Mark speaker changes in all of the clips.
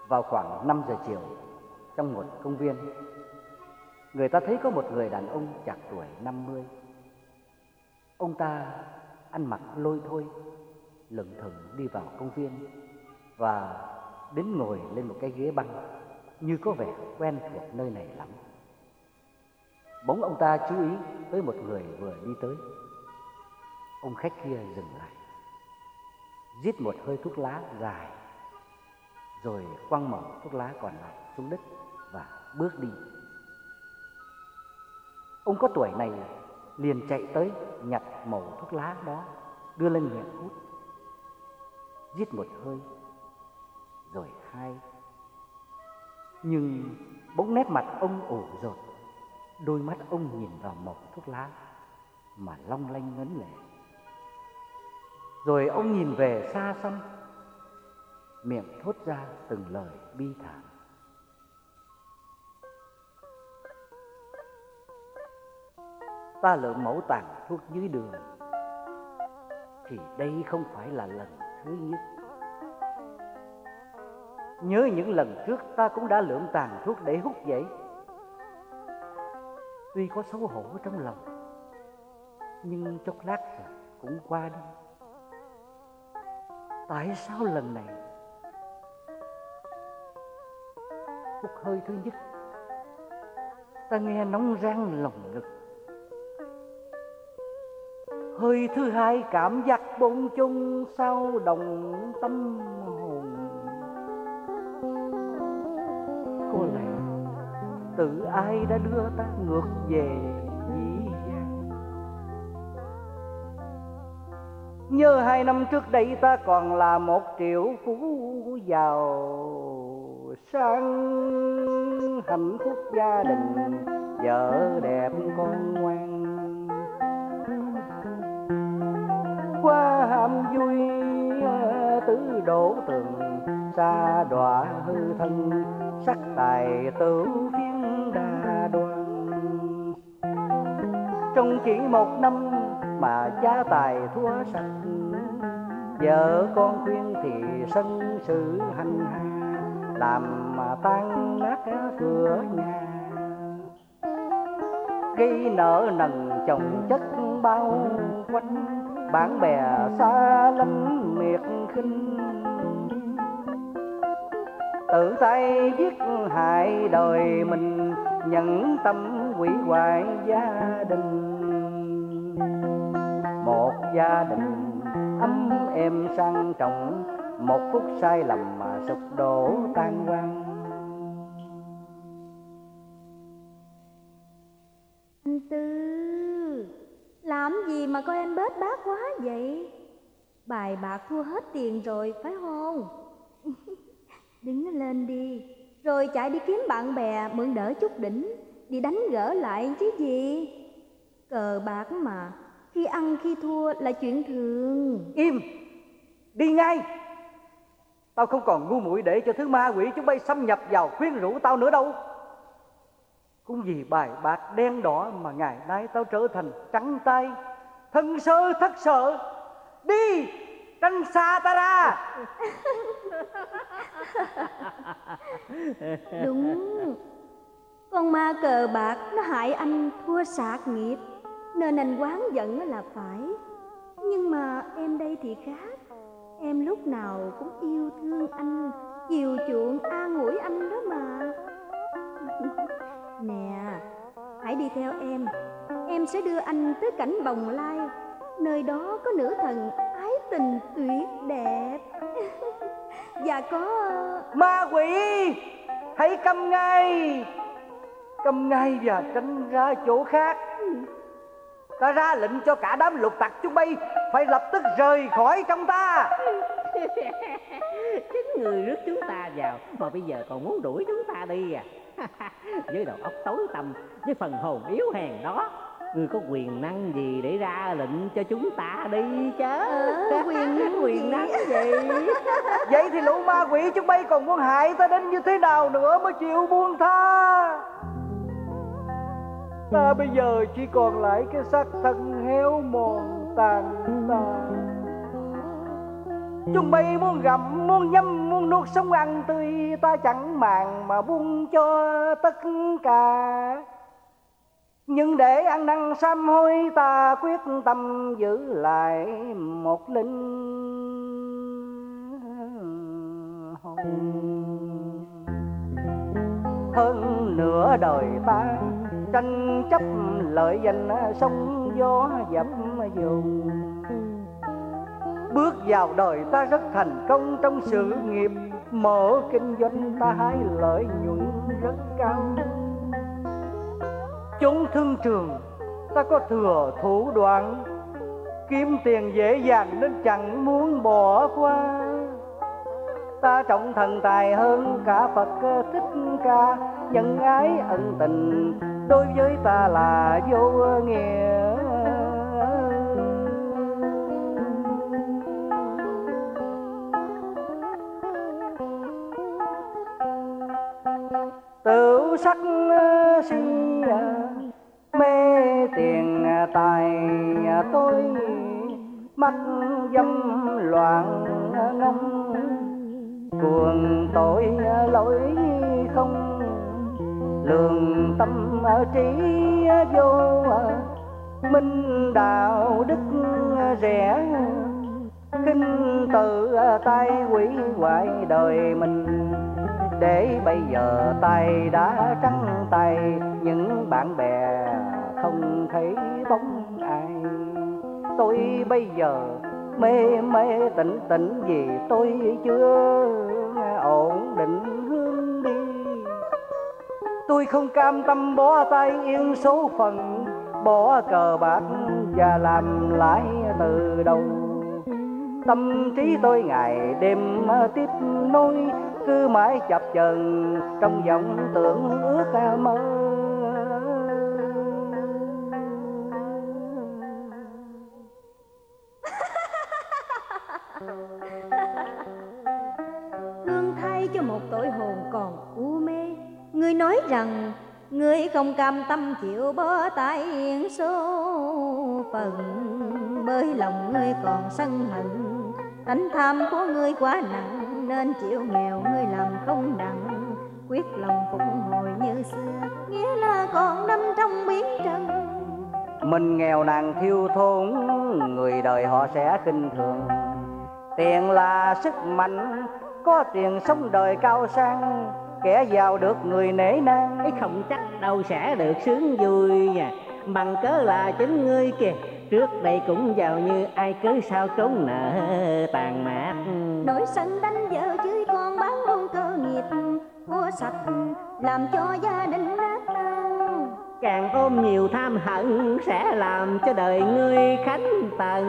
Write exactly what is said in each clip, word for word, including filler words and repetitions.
Speaker 1: Vào khoảng năm giờ chiều, trong một công viên, người ta thấy có một người đàn ông chạc tuổi năm mươi. Ông ta ăn mặc lôi thôi, lững thững đi vào công viên và đến ngồi lên một cái ghế băng, như có vẻ quen thuộc nơi này lắm. Bỗng ông ta chú ý tới một người vừa đi tới. Ông khách kia dừng lại, rít một hơi thuốc lá dài, rồi quăng mẩu thuốc lá còn lại xuống đất và bước đi. Ông có tuổi này liền chạy tới nhặt mẩu thuốc lá đó, đưa lên miệng hút, rít một hơi, rồi hai. Nhưng bỗng nét mặt ông ủ rột, đôi mắt ông nhìn vào mẩu thuốc lá mà long lanh ngấn lệ. Rồi ông nhìn về xa xăm, miệng thốt ra từng lời bi thảm. Ta lượm mẩu tàn thuốc dưới đường, thì đây không phải là lần thứ nhất. Nhớ những lần trước ta cũng đã lượm tàn thuốc để hút vậy. Tuy có xấu hổ trong lòng, nhưng chốc lát rồi cũng qua đi. Tại sao lần này hút hơi thứ nhất, ta nghe nóng rang lòng ngực. Hơi thứ hai cảm giác bồn chồn sao động tâm hồn. Có lẽ tự ai đã đưa ta ngược về dĩ vãng. Nhớ hai năm trước đây ta còn là một triệu phú giàu sang, hạnh phúc gia đình, vợ đẹp con ngoan. Qua ham vui tứ đổ tường, xa đọa hư thân, sắc tài tửu phiến đa đoan. Trong chỉ một năm mà gia tài thua sạch, vợ con khuyên thì sân sự hành hạ, làm mà tan nát cửa nhà. Gây nợ nần chồng chất bao quanh, bạn bè xa lánh miệt khinh. Tự tay giết hại đời mình, nhẫn tâm hủy hoại gia đình. Một gia đình ấm êm sang trọng, một phút sai lầm mà sụp đổ tan hoang.
Speaker 2: Anh Tư, làm gì mà coi em bết bát quá vậy? Bài bạc thua hết tiền rồi phải không? Đứng lên đi, rồi chạy đi kiếm bạn bè mượn đỡ chút đỉnh, đi đánh gỡ lại chứ gì. Cờ bạc mà, khi ăn khi thua là chuyện thường.
Speaker 1: Im, đi ngay. Tao không còn ngu muội để cho thứ ma quỷ chúng bay xâm nhập vào khuyên rũ tao nữa đâu. Cũng vì bài bạc đen đỏ mà ngày nay tao trở thành trắng tay, thân sơ thất sợ. Đi, tránh xa ta ra.
Speaker 2: Đúng, con ma cờ bạc nó hại anh thua sạc nghiệp, nên anh oán giận là phải. Nhưng mà em đây thì khác. Em lúc nào cũng yêu thương anh, chiều chuộng an ủi anh đó mà. Nè, hãy đi theo em. Em sẽ đưa anh tới cảnh Bồng Lai, nơi đó có nữ thần ái tình tuyệt đẹp. Và có...
Speaker 1: Ma quỷ, hãy câm ngay. Câm ngay và tránh ra chỗ khác. Ta ra lệnh cho cả đám lục tặc chúng bay phải lập tức rời khỏi trong ta.
Speaker 3: Chính người rước chúng ta vào mà bây giờ còn muốn đuổi chúng ta đi à? Với đầu óc tối tăm, với phần hồn yếu hèn đó, người có quyền năng gì để ra lệnh cho chúng ta đi chứ?
Speaker 2: Ờ, quyền năng
Speaker 3: quyền năng gì?
Speaker 1: Vậy thì lũ ma quỷ chúng bay còn muốn hại ta đến như thế nào nữa mới chịu buông tha? Ta bây giờ chỉ còn lại cái xác thân héo mòn tàn tạ. Chúng bay muốn gặm, muốn nhâm, muốn muốn nuốt sống ăn tươi, ta chẳng màng mà buông cho tất cả. Nhưng để ăn năn sám hối, ta quyết tâm giữ lại một linh hồn. Hơn nửa đời ta tranh chấp lợi danh, sóng gió dập dồn. Bước vào đời ta rất thành công trong sự nghiệp, mở kinh doanh ta hái lợi nhuận rất cao. Chốn thương trường ta có thừa thủ đoạn, kiếm tiền dễ dàng nên chẳng muốn bỏ qua. Ta trọng thần tài hơn cả Phật Thích Ca, nhân ái ân tình đối với ta là vô nghĩa. Tửu sắc si mê tiền tài, tôi mắt dâm loạn ngông. Cuồng tội lỗi không, lường tâm trí vô. Minh đạo đức rẻ, khinh tự tay hủy hoại đời mình. Để bây giờ tay đã trắng tay, những bạn bè không thấy bóng ai. Tôi bây giờ mê mê tỉnh tỉnh vì tôi chưa ổn định hướng đi. Tôi không cam tâm bỏ tay yên số phận, bỏ cờ bạc và làm lại từ đầu. Tâm trí tôi ngày đêm tiếp nối, cứ mãi chập chờn trong vọng tưởng ước mơ.
Speaker 2: Thương thay cho một tội hồn còn u mê. Ngươi nói rằng ngươi không cam tâm chịu bó tay yên số phận, bởi lòng ngươi còn sân hận. Tánh tham của ngươi quá nặng nên chịu nghèo ngươi làm không đặng. Quyết lòng phục hồi như xưa, nghĩa là còn nằm trong biển trần.
Speaker 1: Mình nghèo nàn thiếu thốn, người đời họ sẽ khinh thường. Tiền là sức mạnh, có tiền sống đời cao sang. Kẻ giàu được người nể nang,
Speaker 3: ấy không chắc đâu sẽ được sướng vui nha. Bằng cớ là chính ngươi kìa, trước đây cũng giàu như ai, cớ sao trốn nợ tàn mát.
Speaker 2: Nổi sân đánh vợ chửi con, bán luôn cơ nghiệp của sạch, làm cho gia đình nát tan.
Speaker 3: Càng ôm nhiều tham hận sẽ làm cho đời ngươi khánh tần.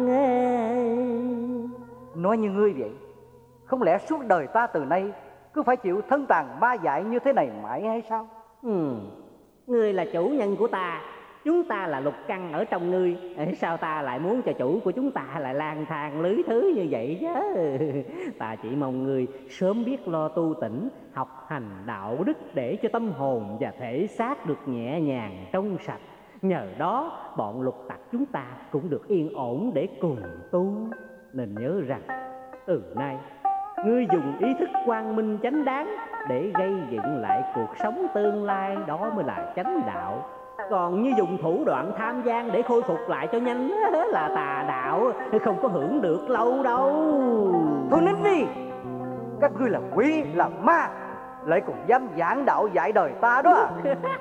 Speaker 1: Nói như ngươi vậy, không lẽ suốt đời ta từ nay cứ phải chịu thân tàn ma dại như thế này mãi hay sao?
Speaker 3: Ừ, ngươi là chủ nhân của ta, chúng ta là lục căn ở trong ngươi. Sao ta lại muốn cho chủ của chúng ta lại lang thang lưới thứ như vậy chứ? Ta chỉ mong ngươi sớm biết lo tu tỉnh, học hành đạo đức, để cho tâm hồn và thể xác được nhẹ nhàng trong sạch. Nhờ đó bọn lục tặc chúng ta cũng được yên ổn để cùng tu. Nên nhớ rằng từ nay ngươi dùng ý thức quang minh chánh đáng để gây dựng lại cuộc sống tương lai, đó mới là chánh đạo. Còn như dùng thủ đoạn tham gian để khôi phục lại cho nhanh là tà đạo, không có hưởng được lâu đâu.
Speaker 1: Thôi nín đi, các ngươi là quỷ là ma, lại còn dám giảng đạo dạy đời ta đó à?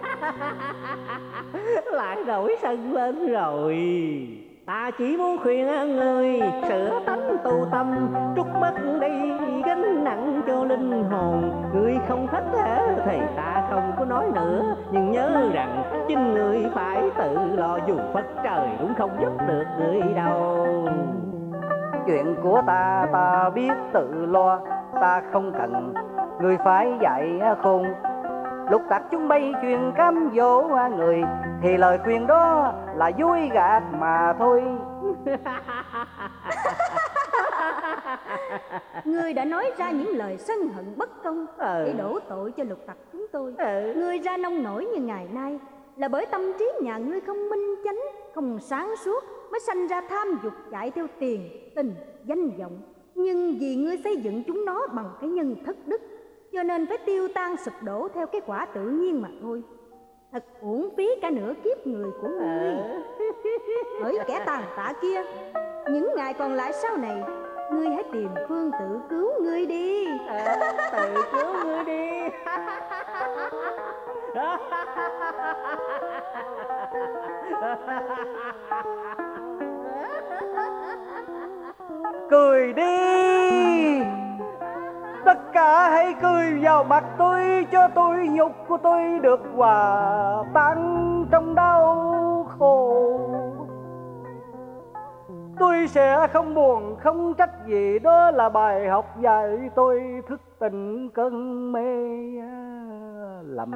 Speaker 3: Lại nổi sân lên rồi. Ta chỉ muốn khuyên người sửa tánh tu tâm, trút mất đi gánh nặng cho linh hồn. Người không thích thì ta không có nói nữa, nhưng nhớ rằng chính người phải tự lo, dù Phật trời cũng không giúp được người đâu.
Speaker 1: Chuyện của ta ta biết tự lo, ta không cần người phải dạy khôn. Lục tặc chúng bay truyền cám dỗ người, thì lời khuyên đó là dối gạt mà thôi.
Speaker 2: Ngươi đã nói ra những lời sân hận bất công
Speaker 3: ừ.
Speaker 2: để đổ tội cho lục tặc chúng tôi.
Speaker 3: ừ.
Speaker 2: Ngươi ra nông nổi như ngày nay là bởi tâm trí nhà ngươi không minh chánh, không sáng suốt, mới sanh ra tham dục chạy theo tiền, tình, danh vọng. Nhưng vì ngươi xây dựng chúng nó bằng cái nhân thất đức, cho nên phải tiêu tan sụp đổ theo cái quả tự nhiên mà thôi. Thật uổng phí cả nửa kiếp người của ngươi. Hỡi kẻ tàn tạ kia, những ngày còn lại sau này, ngươi hãy tìm phương tự cứu ngươi đi.
Speaker 3: À, tự cứu ngươi đi.
Speaker 1: Cười đi, tất cả hãy cười vào mặt tôi, cho tôi nhục của tôi được hòa tan trong đau khổ. Tôi sẽ không buồn không trách gì, đó là bài học dạy tôi thức tỉnh cơn mê lầm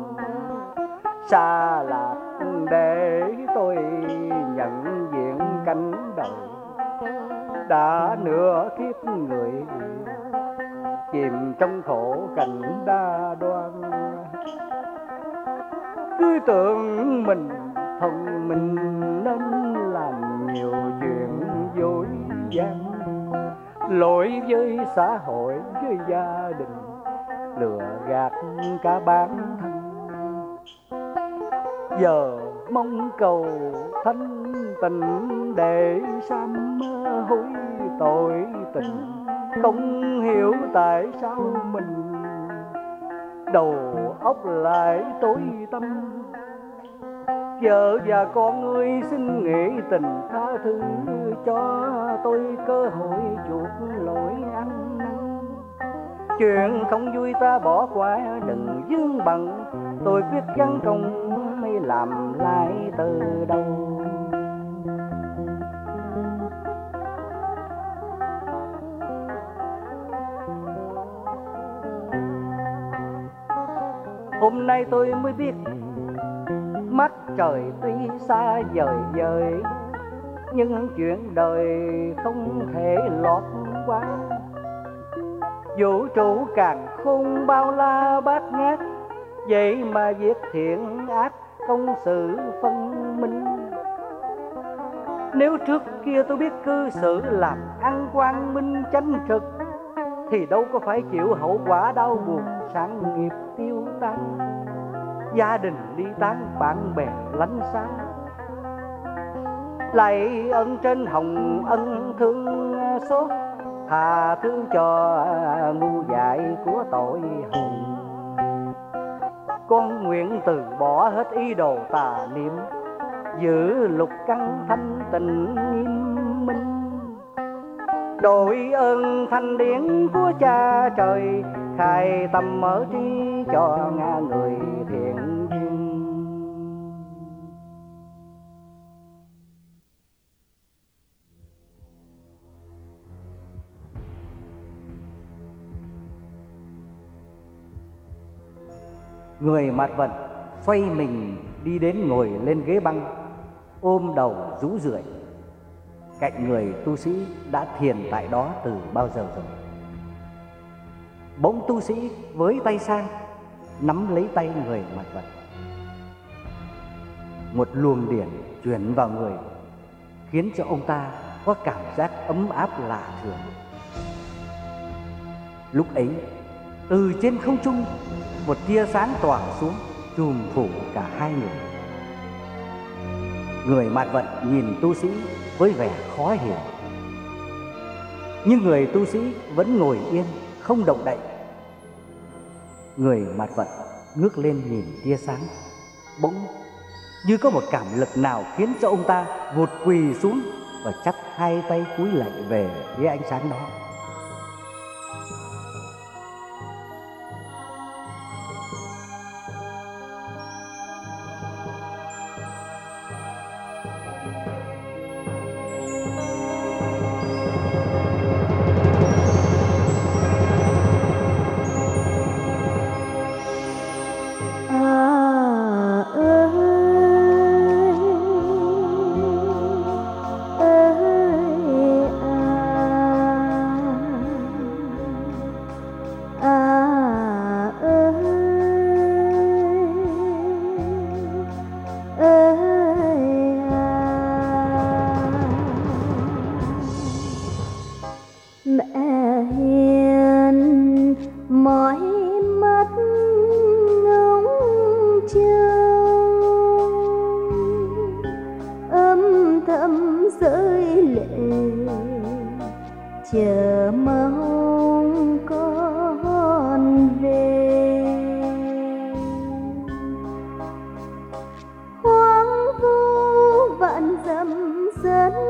Speaker 1: xa lạc, để tôi nhận diện cảnh đời đã nửa kiếp người chìm trong khổ cảnh đa đoan. Cứ tưởng mình thông minh nên làm nhiều chuyện dối gian, lỗi với xã hội với gia đình, lừa gạt cả bản thân. Giờ mong cầu thanh tịnh để sám hối tội tình, không hiểu tại sao mình đầu óc lại tối tăm. Vợ và con ngươi xin nghĩ tình tha thứ, cho tôi cơ hội chuộc lỗi ăn năn. Chuyện không vui ta bỏ qua đừng vướng bận, tôi quyết gắng công mới làm lại từ đầu. Hôm nay tôi mới biết mắt trời tuy xa vời vời, nhưng chuyện đời không thể lọt qua. Vũ trụ càng khôn bao la bát ngát, vậy mà việc thiện ác công sự phân minh. Nếu trước kia tôi biết cư xử làm ăn quang minh chánh trực, thì đâu có phải chịu hậu quả đau buồn sản nghiệp tiêu tan, gia đình ly tán, bạn bè lánh xa. Lạy ơn trên hồng ân thương xót, tha thứ cho ngu dại của tội hồn. Con nguyện từ bỏ hết ý đồ tà niệm, giữ lục căn thanh tịnh nghiêm minh. Đội ơn thanh điển của cha trời, khai tâm mở trí cho ngã người thiện duyên. Người mặt vận xoay mình đi đến ngồi lên ghế băng, ôm đầu rũ rượi. Cạnh người tu sĩ đã thiền tại đó từ bao giờ rồi. Bỗng tu sĩ với tay sang nắm lấy tay người mặt vận. Một luồng điển chuyển vào người, khiến cho ông ta có cảm giác ấm áp lạ thường. Lúc ấy, từ trên không trung, một tia sáng tỏa xuống, trùm phủ cả hai người. Người mạt vận nhìn tu sĩ với vẻ khó hiểu, nhưng người tu sĩ vẫn ngồi yên không động đậy. Người mạt vận ngước lên nhìn tia sáng, bỗng như có một cảm lực nào khiến cho ông ta vụt quỳ xuống và chắp hai tay cúi lạy về phía ánh sáng đó.
Speaker 2: chờ mong con về. Hoang vu vạn dặm dân